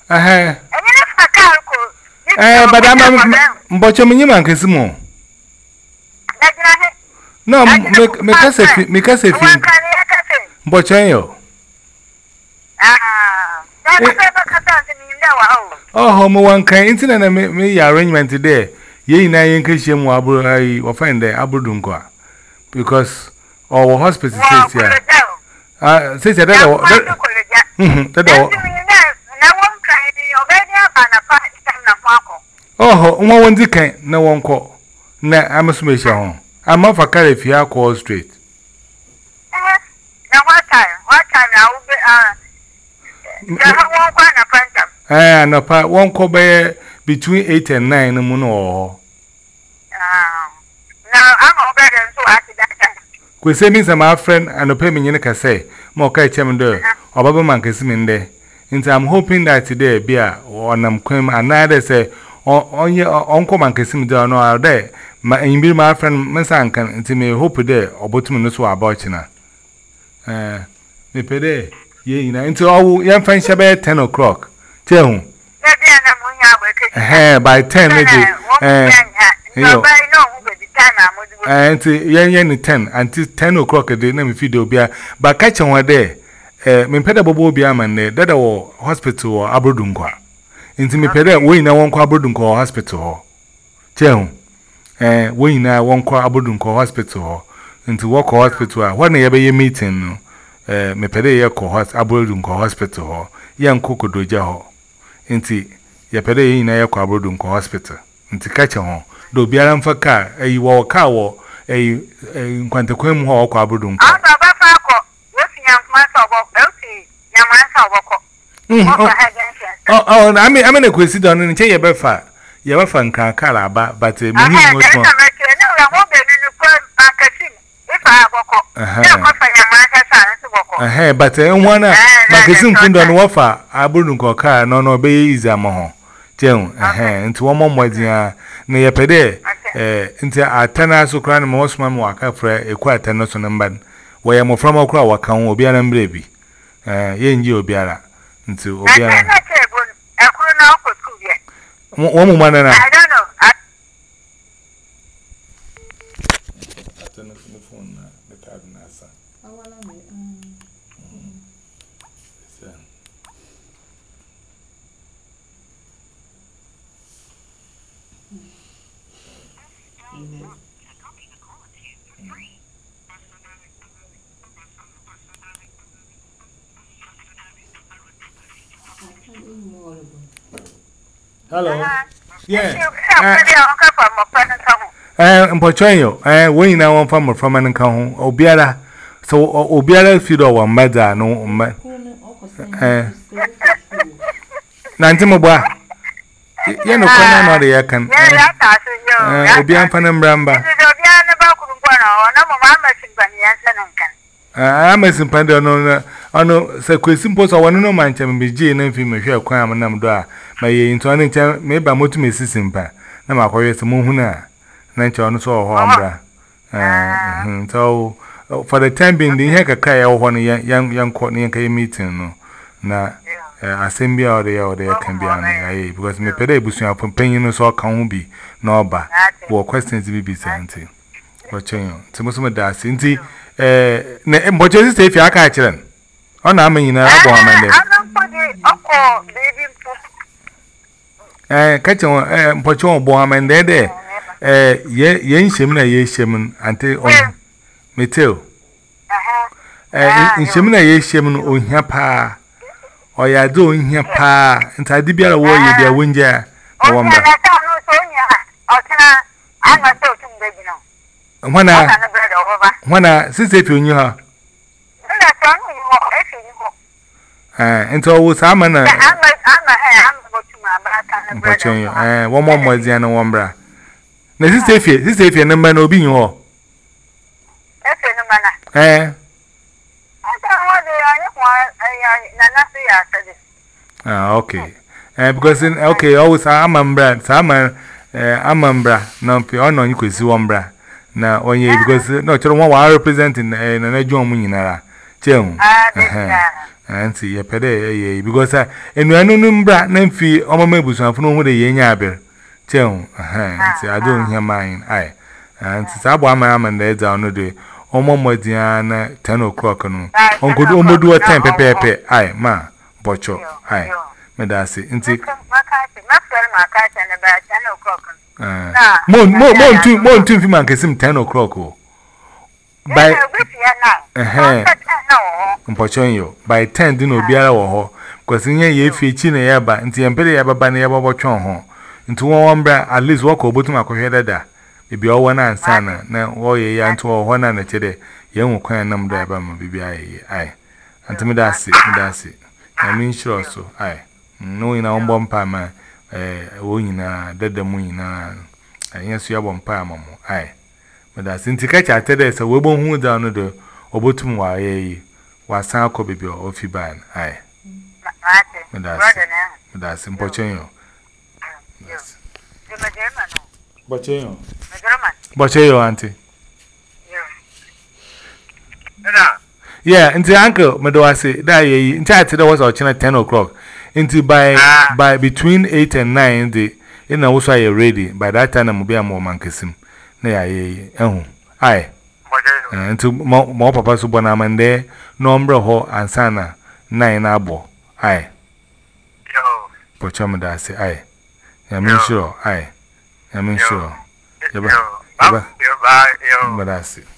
But I'm botching man Casimo. No, make us a film. Botchayo. Oh, homo one kind internet me arrangement today. Ye na yen kishim wabu I offend the abudunqua. Because our hospital says here. Says that oh, no one can, no one call. Na, I'm a smasher. I'm off a car if you are called straight. Now, what time I will be, no, part one call by between 8 and 9 no more. Now, I'm over and so I did that. We say, Miss, my friend, and a payment in a say, more catch him there, or Baba Man can see me there. And I'm hoping that today, beer, or I'm quim, and neither say, on your uncle man can see me down or there. My in my friend Messan can to me hope there, or bottom no so about China. Me pede, ye, into all young friends about 10 o'clock. Tell him. By 10, and yen 10 until 10 o'clock a day, name if you do beer, but catch on one day. Me peda bobo biaman there, that or hospital or abrodunqua. Into me pede, we now won't call abrodunqua hospital. Tell him. We now won't call abrodunqua hospital. Into walk hospital, when ever you meeting, me pede ya call abrodunqua hospital, young coco doja. Into ya pede in a abrodunqua hospital. Into catch on. Do be around for car, a walk cow, a quantaquem hawk abrodunqua. Oh, I mean, a question done in Chaya Befa. You have fun car, but a minute was more. But one magazine couldn't offer a burden car, no obey is a moho. Jem, into one more dear near pede, into a tenor so crying most man walk up for a quiet tenor on number, where I'm from a crowd account will be an baby. Yen you biara into Obiara. One woman and I don't know. I turn off the phone, the card answer. Hello. Yeah. I'm portraying you. We now want from an account. Obiara. So, Obiara feed our mother. No, Nantimoba. You know, I know the can. Obian Fanambramba. I'm a simple no, so quick simple. So, one no man can be Jane and female share crime and number. My into an inch, maybe I'm to Mrs. Simpa. Now, my career is a mohuna. Nature on so hombra. So, for the time being, the heck a cry or one young Courtney meeting. Now, assembly or there can be an because me pede busuan from paying so can be no ba. What questions be sent? Watching you. To most of that, Sinti, but you say if you are catching. On I mean, catch on, put your bomb and there. Yen shimna ye shimun until on me too. In shimna ye shimun on here pa. Or ya doing here pa. And I did be a warrior, dear winger. When I since if you knew her. And so was I'm one more than one bra. This is if your number no being all. Okay. Because okay, always I'm a no, no, you could see one bra. Now, on you because no, one representing a John Munara. Auntie, ye pede, because and we are no numbra, Nemfi, or my busan for no day, yaber. Tell, I don't hear mine. Aye, and Sabo, my am and there down the day. Omo Diana 10 o'clock. Uncle Omo do a time pepe. Aye, ma, Bocho. Aye, Medasi. Inti. More 2 man can 10 o'clock. By by 10 dino biara wo ho because nye ye fi chi na ya ba nti empere ya baba na ya babo twon ho nti won bra at least wo ko botum akohwe dada bibi o wona ansa na wo ye ya nti wo ho na chede ye hu kwan nam da ba ma bibi aye ai anti me da si na min sure so ai no ina on bom pa ma wo nyina dada mu nyina anya su ya bom pa ma mo ai me da si nti ka cha tede se wo bo hu da no do obotum wa ye wasan akọ bibi o fi ban ai that's important yo yes bocheyo auntie yeah nti uncle me do ase da ye nti ate da was o china 10 o'clock nti by between 8 and 9 the ina wo so are ready by that time am be am o mankesim na ya ye ehu ai nti mo papa so bona mande no mbra ho ansana 9 na abo ai yo pocham da se ai ya min sure ai ya min sure yo ba yo